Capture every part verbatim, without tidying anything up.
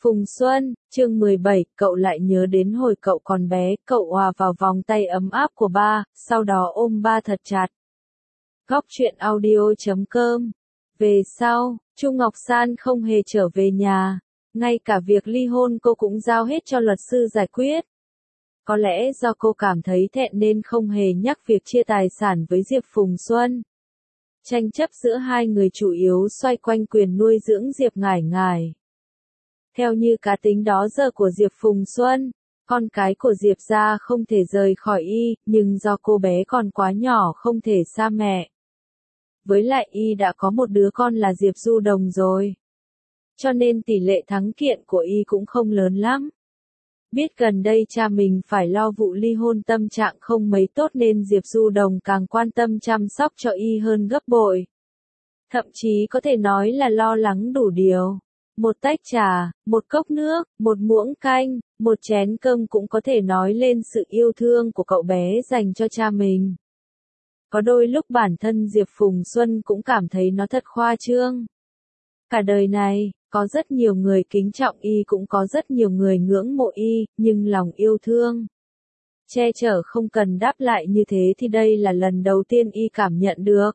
Phùng Xuân, chương mười bảy, cậu lại nhớ đến hồi cậu còn bé, cậu hòa vào vòng tay ấm áp của ba, sau đó ôm ba thật chặt. Góc truyện audio chấm com. Về sau, Chu Ngọc San không hề trở về nhà, ngay cả việc ly hôn cô cũng giao hết cho luật sư giải quyết. Có lẽ do cô cảm thấy thẹn nên không hề nhắc việc chia tài sản với Diệp Phùng Xuân. Tranh chấp giữa hai người chủ yếu xoay quanh quyền nuôi dưỡng Diệp Ngải Ngải. Theo như cá tính đó giờ của Diệp Phùng Xuân, con cái của Diệp gia không thể rời khỏi y, nhưng do cô bé còn quá nhỏ không thể xa mẹ. Với lại y đã có một đứa con là Diệp Du Đồng rồi. Cho nên tỷ lệ thắng kiện của y cũng không lớn lắm. Biết gần đây cha mình phải lo vụ ly hôn tâm trạng không mấy tốt nên Diệp Du Đồng càng quan tâm chăm sóc cho y hơn gấp bội. Thậm chí có thể nói là lo lắng đủ điều. Một tách trà, một cốc nước, một muỗng canh, một chén cơm cũng có thể nói lên sự yêu thương của cậu bé dành cho cha mình. Có đôi lúc bản thân Diệp Phùng Xuân cũng cảm thấy nó thật khoa trương. Cả đời này, có rất nhiều người kính trọng y cũng có rất nhiều người ngưỡng mộ y, nhưng lòng yêu thương, che chở không cần đáp lại như thế thì đây là lần đầu tiên y cảm nhận được.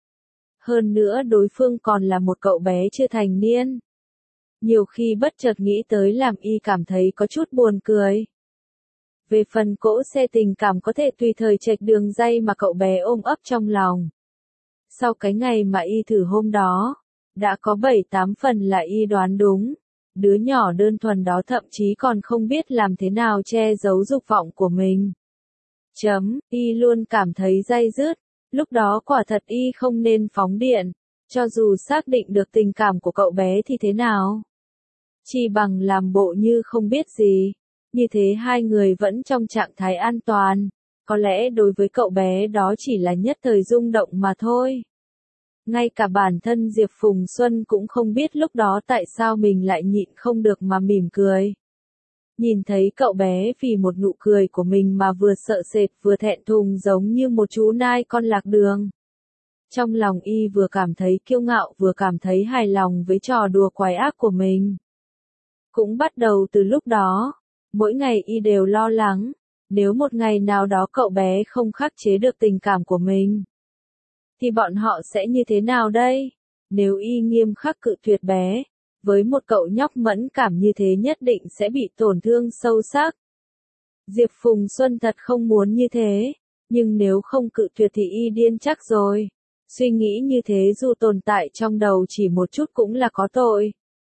Hơn nữa đối phương còn là một cậu bé chưa thành niên. Nhiều khi bất chợt nghĩ tới làm y cảm thấy có chút buồn cười. Về phần cỗ xe tình cảm có thể tùy thời chệch đường ray mà cậu bé ôm ấp trong lòng. Sau cái ngày mà y thử hôm đó, đã có bảy tám phần là y đoán đúng. Đứa nhỏ đơn thuần đó thậm chí còn không biết làm thế nào che giấu dục vọng của mình. Chấm, y luôn cảm thấy day dứt. Lúc đó quả thật y không nên phóng điện. Cho dù xác định được tình cảm của cậu bé thì thế nào? Chỉ bằng làm bộ như không biết gì. Như thế hai người vẫn trong trạng thái an toàn. Có lẽ đối với cậu bé đó chỉ là nhất thời rung động mà thôi. Ngay cả bản thân Diệp Phùng Xuân cũng không biết lúc đó tại sao mình lại nhịn không được mà mỉm cười. Nhìn thấy cậu bé vì một nụ cười của mình mà vừa sợ sệt vừa thẹn thùng giống như một chú nai con lạc đường. Trong lòng y vừa cảm thấy kiêu ngạo vừa cảm thấy hài lòng với trò đùa quái ác của mình. Cũng bắt đầu từ lúc đó, mỗi ngày y đều lo lắng, nếu một ngày nào đó cậu bé không khắc chế được tình cảm của mình, thì bọn họ sẽ như thế nào đây? Nếu y nghiêm khắc cự tuyệt bé, với một cậu nhóc mẫn cảm như thế nhất định sẽ bị tổn thương sâu sắc. Diệp Phùng Xuân thật không muốn như thế, nhưng nếu không cự tuyệt thì y điên chắc rồi. Suy nghĩ như thế dù tồn tại trong đầu chỉ một chút cũng là có tội.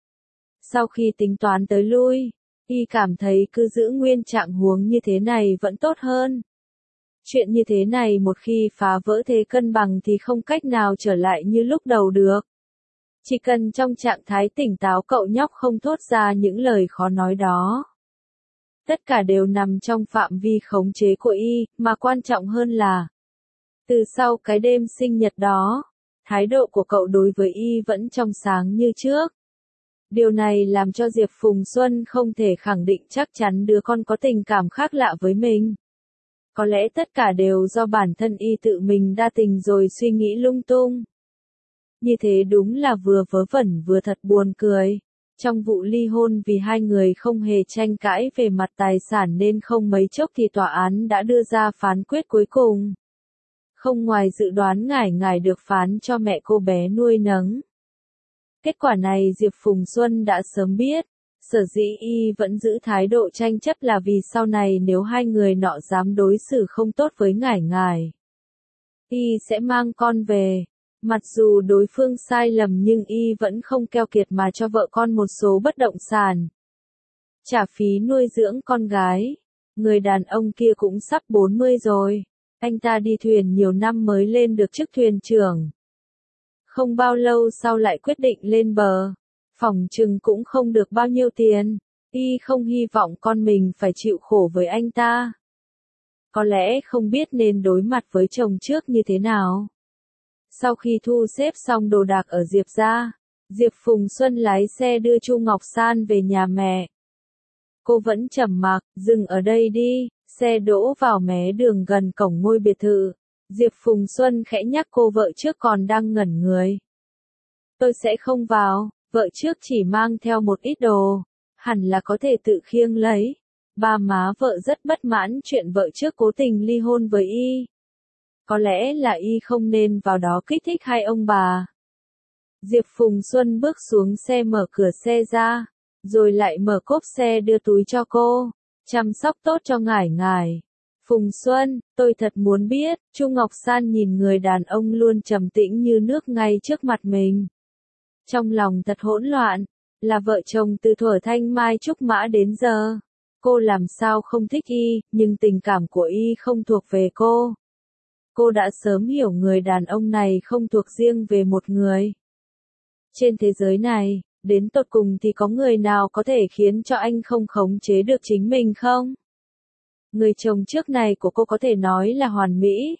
Sau khi tính toán tới lui, y cảm thấy cứ giữ nguyên trạng huống như thế này vẫn tốt hơn. Chuyện như thế này một khi phá vỡ thế cân bằng thì không cách nào trở lại như lúc đầu được. Chỉ cần trong trạng thái tỉnh táo cậu nhóc không thốt ra những lời khó nói đó. Tất cả đều nằm trong phạm vi khống chế của y, mà quan trọng hơn là từ sau cái đêm sinh nhật đó, thái độ của cậu đối với y vẫn trong sáng như trước. Điều này làm cho Diệp Phùng Xuân không thể khẳng định chắc chắn đứa con có tình cảm khác lạ với mình. Có lẽ tất cả đều do bản thân y tự mình đa tình rồi suy nghĩ lung tung. Như thế đúng là vừa vớ vẩn vừa thật buồn cười. Trong vụ ly hôn vì hai người không hề tranh cãi về mặt tài sản nên không mấy chốc thì tòa án đã đưa ra phán quyết cuối cùng. Không ngoài dự đoán Ngải Ngải được phán cho mẹ cô bé nuôi nấng. Kết quả này Diệp Phùng Xuân đã sớm biết. Sở dĩ y vẫn giữ thái độ tranh chấp là vì sau này nếu hai người nọ dám đối xử không tốt với Ngải Ngải, y sẽ mang con về. Mặc dù đối phương sai lầm nhưng y vẫn không keo kiệt mà cho vợ con một số bất động sản. Trả phí nuôi dưỡng con gái. Người đàn ông kia cũng sắp bốn mươi rồi. Anh ta đi thuyền nhiều năm mới lên được chức thuyền trưởng. Không bao lâu sau lại quyết định lên bờ. Phỏng chừng cũng không được bao nhiêu tiền. Y không hy vọng con mình phải chịu khổ với anh ta. Có lẽ không biết nên đối mặt với chồng trước như thế nào. Sau khi thu xếp xong đồ đạc ở Diệp gia, Diệp Phùng Xuân lái xe đưa Chu Ngọc San về nhà mẹ. Cô vẫn trầm mặc, dừng ở đây đi, xe đỗ vào mé đường gần cổng ngôi biệt thự. Diệp Phùng Xuân khẽ nhắc cô vợ trước còn đang ngẩn người. Tôi sẽ không vào, vợ trước chỉ mang theo một ít đồ. hẳn là có thể tự khiêng lấy. Ba má vợ rất bất mãn chuyện vợ trước cố tình ly hôn với y. Có lẽ là y không nên vào đó kích thích hai ông bà. Diệp Phùng Xuân bước xuống xe mở cửa xe ra, rồi lại mở cốp xe đưa túi cho cô, chăm sóc tốt cho ngải ngải. Phùng Xuân, tôi thật muốn biết, Chu Ngọc San nhìn người đàn ông luôn trầm tĩnh như nước ngay trước mặt mình. Trong lòng thật hỗn loạn, là vợ chồng từ thuở thanh mai trúc mã đến giờ. Cô làm sao không thích y, nhưng tình cảm của y không thuộc về cô. Cô đã sớm hiểu người đàn ông này không thuộc riêng về một người. Trên thế giới này, đến tột cùng thì có người nào có thể khiến cho anh không khống chế được chính mình không? Người chồng trước này của cô có thể nói là hoàn mỹ.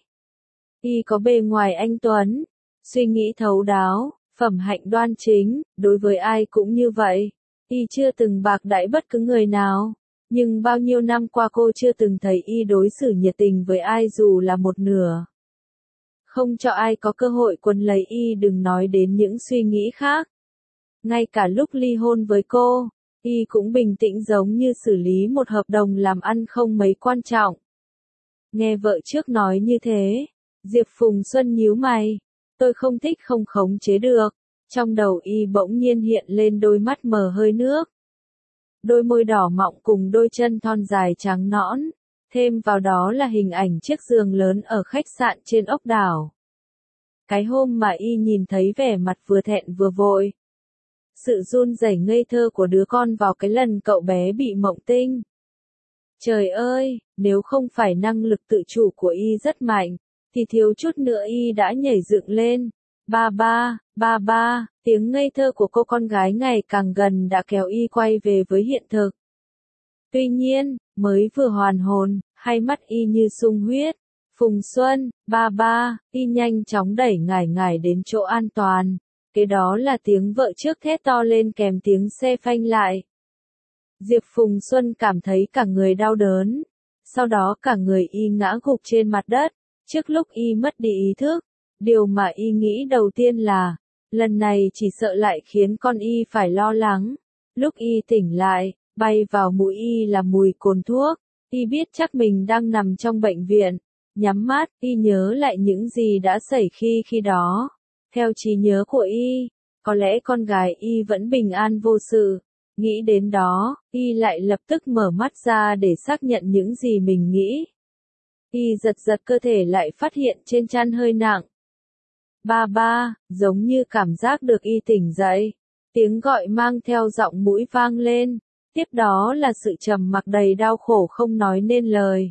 Y có bề ngoài anh tuấn, suy nghĩ thấu đáo, phẩm hạnh đoan chính, đối với ai cũng như vậy. Y chưa từng bạc đãi bất cứ người nào, nhưng bao nhiêu năm qua cô chưa từng thấy y đối xử nhiệt tình với ai dù là một nửa. Không cho ai có cơ hội quấn lấy y, đừng nói đến những suy nghĩ khác. Ngay cả lúc ly hôn với cô, y cũng bình tĩnh giống như xử lý một hợp đồng làm ăn không mấy quan trọng. Nghe vợ trước nói như thế, Diệp Phùng Xuân nhíu mày. Tôi không thích không khống chế được. Trong đầu y bỗng nhiên hiện lên đôi mắt mờ hơi nước. Đôi môi đỏ mọng cùng đôi chân thon dài trắng nõn. Thêm vào đó là hình ảnh chiếc giường lớn ở khách sạn trên ốc đảo. Cái hôm mà y nhìn thấy vẻ mặt vừa thẹn vừa vội. Sự run rẩy ngây thơ của đứa con vào cái lần cậu bé bị mộng tinh. Trời ơi, nếu không phải năng lực tự chủ của y rất mạnh, thì thiếu chút nữa y đã nhảy dựng lên. Ba ba, ba ba, tiếng ngây thơ của cô con gái ngày càng gần đã kéo y quay về với hiện thực. Tuy nhiên, mới vừa hoàn hồn, hai mắt y như sung huyết. Phùng Xuân, ba ba, y nhanh chóng đẩy ngải ngải đến chỗ an toàn. Kế đó là tiếng vợ trước thét to lên kèm tiếng xe phanh lại. Diệp Phùng Xuân cảm thấy cả người đau đớn. Sau đó cả người y ngã gục trên mặt đất. Trước lúc y mất đi ý thức, điều mà y nghĩ đầu tiên là, lần này chỉ sợ lại khiến con y phải lo lắng. Lúc y tỉnh lại, bay vào mũi y là mùi cồn thuốc. Y biết chắc mình đang nằm trong bệnh viện. Nhắm mắt, y nhớ lại những gì đã xảy khi khi đó. Theo trí nhớ của y, có lẽ con gái y vẫn bình an vô sự. Nghĩ đến đó, y lại lập tức mở mắt ra để xác nhận những gì mình nghĩ. Y giật giật cơ thể lại phát hiện trên trán hơi nặng. Ba ba, giống như cảm giác được y tỉnh dậy. Tiếng gọi mang theo giọng mũi vang lên. Tiếp đó là sự trầm mặc đầy đau khổ không nói nên lời.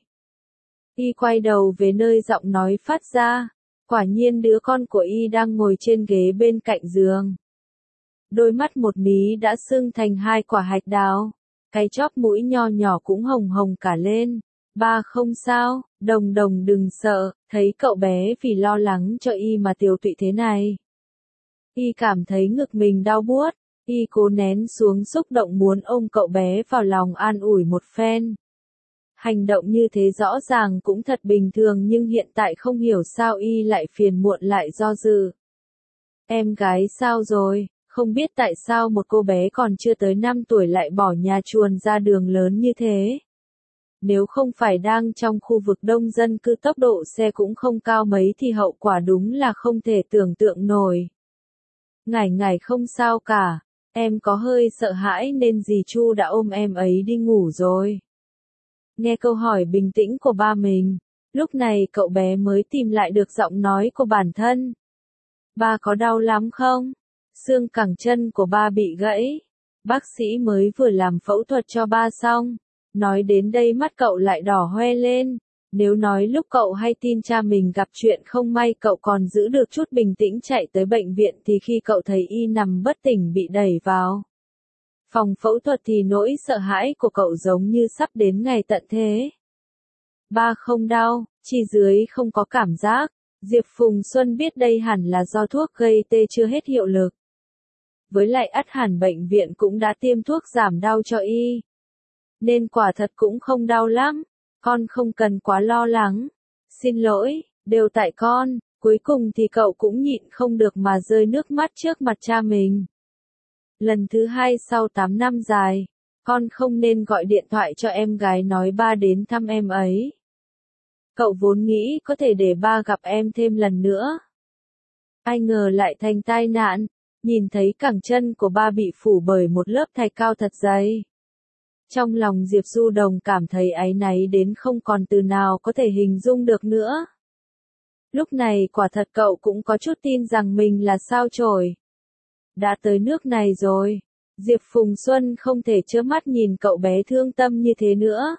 Y quay đầu về nơi giọng nói phát ra. Quả nhiên đứa con của y đang ngồi trên ghế bên cạnh giường. Đôi mắt một mí đã sưng thành hai quả hạch đào. Cái chóp mũi nho nhỏ cũng hồng hồng cả lên. Ba không sao, Đồng Đồng đừng sợ, thấy cậu bé vì lo lắng cho y mà tiều tụy thế này. Y cảm thấy ngực mình đau buốt, y cố nén xuống xúc động muốn ôm cậu bé vào lòng an ủi một phen. Hành động như thế rõ ràng cũng thật bình thường nhưng hiện tại không hiểu sao y lại phiền muộn lại do dự. Em gái sao rồi, không biết tại sao một cô bé còn chưa tới năm tuổi lại bỏ nhà chuồn ra đường lớn như thế. Nếu không phải đang trong khu vực đông dân cư tốc độ xe cũng không cao mấy thì hậu quả đúng là không thể tưởng tượng nổi. Ngải ngải không sao cả, em có hơi sợ hãi nên dì Chu đã ôm em ấy đi ngủ rồi. Nghe câu hỏi bình tĩnh của ba mình, lúc này cậu bé mới tìm lại được giọng nói của bản thân. Ba có đau lắm không? Xương cẳng chân của ba bị gãy. Bác sĩ mới vừa làm phẫu thuật cho ba xong. Nói đến đây mắt cậu lại đỏ hoe lên. Nếu nói lúc cậu hay tin cha mình gặp chuyện không may cậu còn giữ được chút bình tĩnh chạy tới bệnh viện thì khi cậu thấy y nằm bất tỉnh bị đẩy vào phòng phẫu thuật thì nỗi sợ hãi của cậu giống như sắp đến ngày tận thế. Ba không đau, chỉ dưới không có cảm giác. Diệp Phùng Xuân biết đây hẳn là do thuốc gây tê chưa hết hiệu lực. Với lại ắt hẳn bệnh viện cũng đã tiêm thuốc giảm đau cho y. Nên quả thật cũng không đau lắm. Con không cần quá lo lắng. Xin lỗi, đều tại con. Cuối cùng thì cậu cũng nhịn không được mà rơi nước mắt trước mặt cha mình. Lần thứ hai sau tám năm dài, Con không nên gọi điện thoại cho em gái nói ba đến thăm em ấy. Cậu vốn nghĩ có thể để ba gặp em thêm lần nữa. Ai ngờ lại thành tai nạn, nhìn thấy cẳng chân của ba bị phủ bởi một lớp thạch cao thật dày. Trong lòng Diệp Du Đồng cảm thấy áy náy đến không còn từ nào có thể hình dung được nữa. Lúc này quả thật cậu cũng có chút tin rằng mình là sao chổi. Đã tới nước này rồi, Diệp Phùng Xuân không thể trơ mắt nhìn cậu bé thương tâm như thế nữa.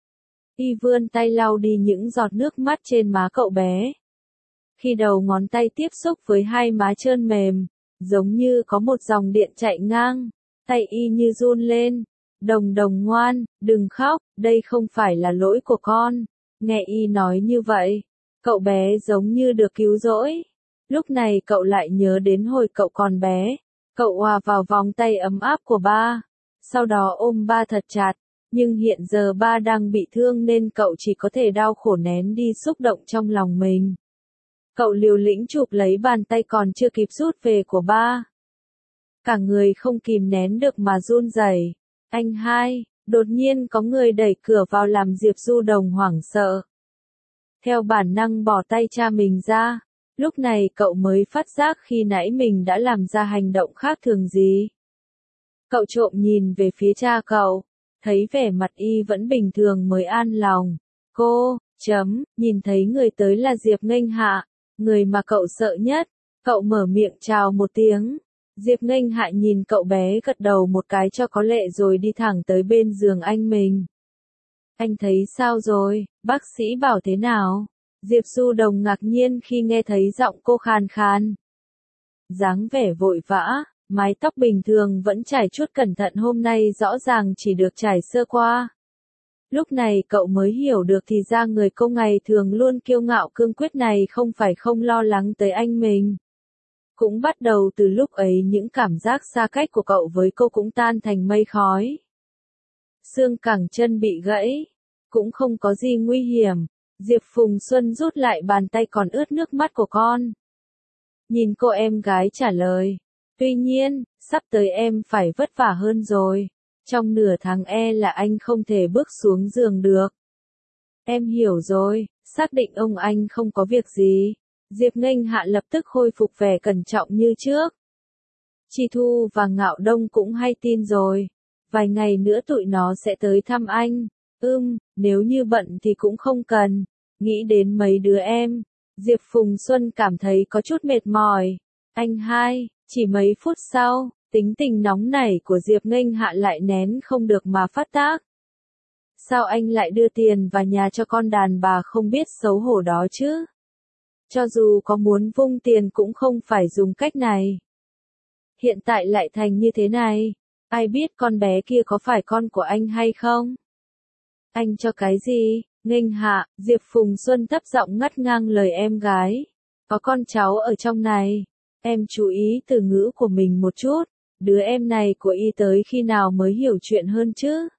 Y vươn tay lau đi những giọt nước mắt trên má cậu bé. Khi đầu ngón tay tiếp xúc với hai má trơn mềm, giống như có một dòng điện chạy ngang, tay Y như run lên. Đồng Đồng ngoan, đừng khóc, đây không phải là lỗi của con. Nghe Y nói như vậy, cậu bé giống như được cứu rỗi. Lúc này cậu lại nhớ đến hồi cậu còn bé. Cậu hòa vào vòng tay ấm áp của ba, sau đó ôm ba thật chặt. Nhưng hiện giờ ba đang bị thương nên cậu chỉ có thể đau khổ nén đi xúc động trong lòng mình. Cậu liều lĩnh chụp lấy bàn tay còn chưa kịp rút về của ba. Cả người không kìm nén được mà run rẩy. Anh hai, đột nhiên có người đẩy cửa vào làm Diệp Du Đồng hoảng sợ. Theo bản năng bỏ tay cha mình ra, lúc này cậu mới phát giác khi nãy mình đã làm ra hành động khác thường gì. Cậu trộm nhìn về phía cha cậu, thấy vẻ mặt Y vẫn bình thường mới an lòng. Cô, chấm, nhìn thấy người tới là Diệp Nghênh Hạ, người mà cậu sợ nhất. Cậu mở miệng chào một tiếng. Diệp Nghênh Hạ nhìn cậu bé gật đầu một cái cho có lệ rồi đi thẳng tới bên giường anh mình. Anh thấy sao rồi, bác sĩ bảo thế nào? Diệp Du Đồng ngạc nhiên khi nghe thấy giọng cô khàn khàn. Dáng vẻ vội vã, mái tóc bình thường vẫn trải chút cẩn thận hôm nay rõ ràng chỉ được trải sơ qua. Lúc này cậu mới hiểu được thì ra người cô ngày thường luôn kiêu ngạo cương quyết này không phải không lo lắng tới anh mình. Cũng bắt đầu từ lúc ấy những cảm giác xa cách của cậu với cô cũng tan thành mây khói. Xương cẳng chân bị gãy, cũng không có gì nguy hiểm. Diệp Phùng Xuân rút lại bàn tay còn ướt nước mắt của con. Nhìn cô em gái trả lời. Tuy nhiên, sắp tới em phải vất vả hơn rồi. Trong nửa tháng e là anh không thể bước xuống giường được. Em hiểu rồi, xác định ông anh không có việc gì. Diệp Nghênh Hạ lập tức khôi phục vẻ cẩn trọng như trước. Chi Thu và Ngạo Đông cũng hay tin rồi. Vài ngày nữa tụi nó sẽ tới thăm anh. Ưm, nếu như bận thì cũng không cần. Nghĩ đến mấy đứa em. Diệp Phùng Xuân cảm thấy có chút mệt mỏi. Anh hai, chỉ mấy phút sau, tính tình nóng nảy của Diệp Nghênh Hạ lại nén không được mà phát tác. Sao anh lại đưa tiền vào nhà cho con đàn bà không biết xấu hổ đó chứ? Cho dù có muốn vung tiền cũng không phải dùng cách này. Hiện tại lại thành như thế này, ai biết con bé kia có phải con của anh hay không? Anh cho cái gì? Nghênh Hạ, Diệp Phùng Xuân thấp giọng ngắt ngang lời em gái. Có con cháu ở trong này. Em chú ý từ ngữ của mình một chút. Đứa em này của Y tới khi nào mới hiểu chuyện hơn chứ?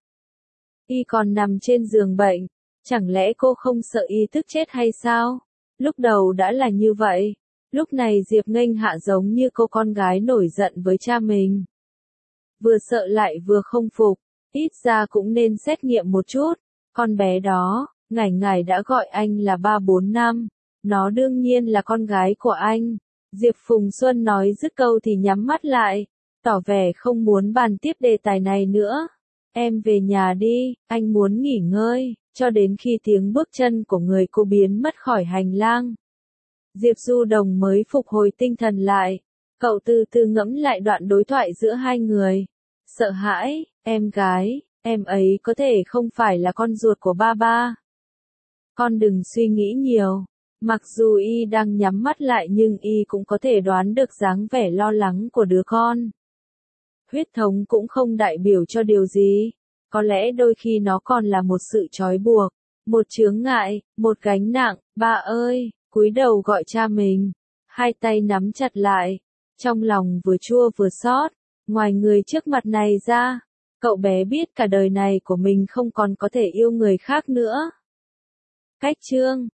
Y còn nằm trên giường bệnh. Chẳng lẽ cô không sợ Y tức chết hay sao? Lúc đầu đã là như vậy. Lúc này Diệp Nghênh Hạ giống như cô con gái nổi giận với cha mình. Vừa sợ lại vừa không phục. Ít ra cũng nên xét nghiệm một chút. Con bé đó, ngải ngải đã gọi anh là ba bốn năm. Nó đương nhiên là con gái của anh. Diệp Phùng Xuân nói dứt câu thì nhắm mắt lại. Tỏ vẻ không muốn bàn tiếp đề tài này nữa. Em về nhà đi, anh muốn nghỉ ngơi. Cho đến khi tiếng bước chân của người cô biến mất khỏi hành lang. Diệp Du Đồng mới phục hồi tinh thần lại. Cậu từ từ ngẫm lại đoạn đối thoại giữa hai người. Sợ hãi, em gái, em ấy có thể không phải là con ruột của ba ba. Con đừng suy nghĩ nhiều. Mặc dù Y đang nhắm mắt lại nhưng Y cũng có thể đoán được dáng vẻ lo lắng của đứa con. Huyết thống cũng không đại biểu cho điều gì. Có lẽ đôi khi nó còn là một sự trói buộc, một chướng ngại, một gánh nặng. Ba ơi, cúi đầu gọi cha mình, hai tay nắm chặt lại, trong lòng vừa chua vừa xót. Ngoài người trước mặt này ra, cậu bé biết cả đời này của mình không còn có thể yêu người khác nữa. Cách chương